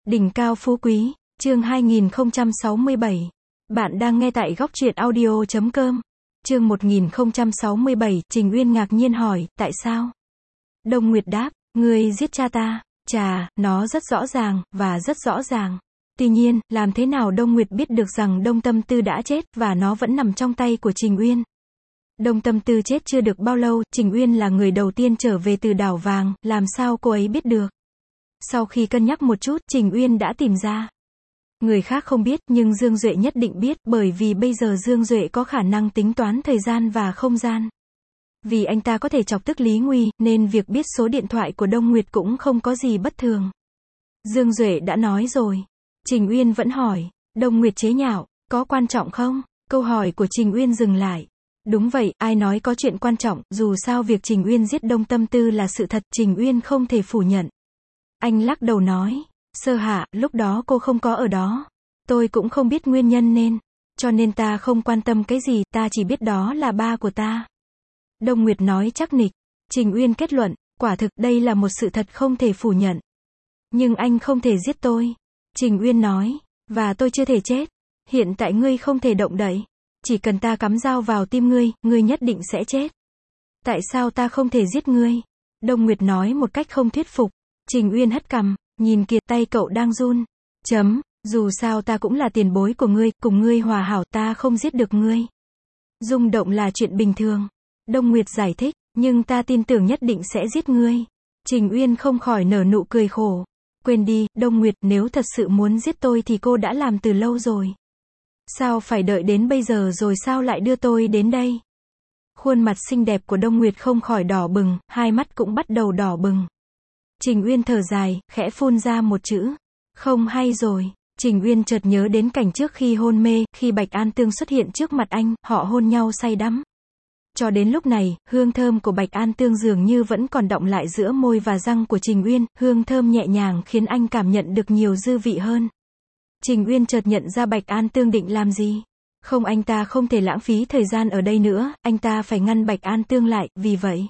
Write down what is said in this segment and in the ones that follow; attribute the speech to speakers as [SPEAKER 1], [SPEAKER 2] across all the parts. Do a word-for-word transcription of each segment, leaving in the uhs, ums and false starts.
[SPEAKER 1] Đỉnh cao phú quý, chương hai nghìn không trăm sáu mươi bảy. Bạn đang nghe tại góc truyện audio chấm com. Chương một nghìn không trăm sáu mươi bảy, Trình Uyên ngạc nhiên hỏi, tại sao? Đông Nguyệt đáp, ngươi giết cha ta. Chà, nó rất rõ ràng, và rất rõ ràng. Tuy nhiên, làm thế nào Đông Nguyệt biết được rằng Đông Tâm Tư đã chết, và nó vẫn nằm trong tay của Trình Uyên? Đông Tâm Tư chết chưa được bao lâu, Trình Uyên là người đầu tiên trở về từ đảo vàng, làm sao cô ấy biết được? Sau khi cân nhắc một chút, Trình Uyên đã tìm ra. Người khác không biết, nhưng Dương Duệ nhất định biết, bởi vì bây giờ Dương Duệ có khả năng tính toán thời gian và không gian. Vì anh ta có thể chọc tức Lý Nguy, nên việc biết số điện thoại của Đông Nguyệt cũng không có gì bất thường. Dương Duệ đã nói rồi. Trình Uyên vẫn hỏi. Đông Nguyệt chế nhạo, có quan trọng không? Câu hỏi của Trình Uyên dừng lại. Đúng vậy, ai nói có chuyện quan trọng, dù sao việc Trình Uyên giết Đông Tâm Tư là sự thật, Trình Uyên không thể phủ nhận. Anh lắc đầu nói, Sơ Hạ, lúc đó cô không có ở đó. Tôi cũng không biết nguyên nhân nên. Cho nên ta không quan tâm cái gì, ta chỉ biết đó là ba của ta. Đông Nguyệt nói chắc nịch. Trình Uyên kết luận, quả thực đây là một sự thật không thể phủ nhận. Nhưng anh không thể giết tôi. Trình Uyên nói, và tôi chưa thể chết. Hiện tại ngươi không thể động đậy. Chỉ cần ta cắm dao vào tim ngươi, ngươi nhất định sẽ chết. Tại sao ta không thể giết ngươi? Đông Nguyệt nói một cách không thuyết phục. Trình Uyên hất cằm, nhìn kìa, tay cậu đang run. Chấm, dù sao ta cũng là tiền bối của ngươi, cùng ngươi hòa hảo, ta không giết được ngươi. Rung động là chuyện bình thường. Đông Nguyệt giải thích, nhưng ta tin tưởng nhất định sẽ giết ngươi. Trình Uyên không khỏi nở nụ cười khổ. Quên đi, Đông Nguyệt, nếu thật sự muốn giết tôi thì cô đã làm từ lâu rồi. Sao phải đợi đến bây giờ rồi sao lại đưa tôi đến đây? Khuôn mặt xinh đẹp của Đông Nguyệt không khỏi đỏ bừng, hai mắt cũng bắt đầu đỏ bừng. Trình Uyên thở dài, khẽ phun ra một chữ. Không hay rồi. Trình Uyên chợt nhớ đến cảnh trước khi hôn mê, khi Bạch An Tương xuất hiện trước mặt anh, họ hôn nhau say đắm. Cho đến lúc này, hương thơm của Bạch An Tương dường như vẫn còn đọng lại giữa môi và răng của Trình Uyên, hương thơm nhẹ nhàng khiến anh cảm nhận được nhiều dư vị hơn. Trình Uyên chợt nhận ra Bạch An Tương định làm gì. Không, anh ta không thể lãng phí thời gian ở đây nữa, anh ta phải ngăn Bạch An Tương lại, vì vậy.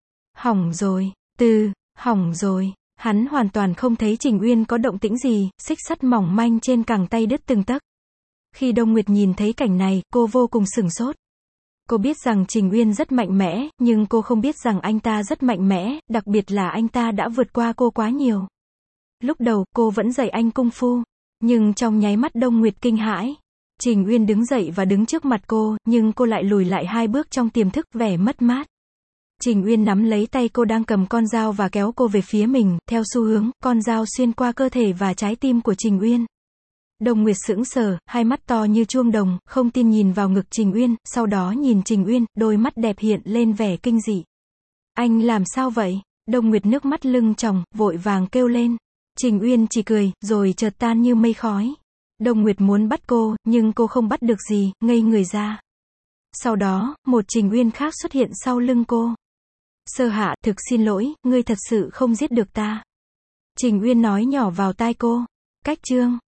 [SPEAKER 1] Hỏng rồi, từ, hỏng rồi, hắn hoàn toàn không thấy Trình Uyên có động tĩnh gì, xích sắt mỏng manh trên cẳng tay đứt từng tấc. Khi Đông Nguyệt nhìn thấy cảnh này, cô vô cùng sửng sốt. Cô biết rằng Trình Uyên rất mạnh mẽ, nhưng cô không biết rằng anh ta rất mạnh mẽ, đặc biệt là anh ta đã vượt qua cô quá nhiều. Lúc đầu, cô vẫn dạy anh cung phu, nhưng trong nháy mắt Đông Nguyệt kinh hãi. Trình Uyên đứng dậy và đứng trước mặt cô, nhưng cô lại lùi lại hai bước trong tiềm thức, vẻ mất mát. Trình Uyên nắm lấy tay cô đang cầm con dao và kéo cô về phía mình, theo xu hướng, con dao xuyên qua cơ thể và trái tim của Trình Uyên. Đông Nguyệt sững sờ, hai mắt to như chuông đồng, không tin nhìn vào ngực Trình Uyên, sau đó nhìn Trình Uyên, đôi mắt đẹp hiện lên vẻ kinh dị. Anh làm sao vậy? Đông Nguyệt nước mắt lưng tròng, vội vàng kêu lên. Trình Uyên chỉ cười, rồi chợt tan như mây khói. Đông Nguyệt muốn bắt cô, nhưng cô không bắt được gì, ngây người ra. Sau đó, một Trình Uyên khác xuất hiện sau lưng cô. Sơ Hạ, thực xin lỗi, ngươi thật sự không giết được ta. Trình Uyên nói nhỏ vào tai cô. Cách chương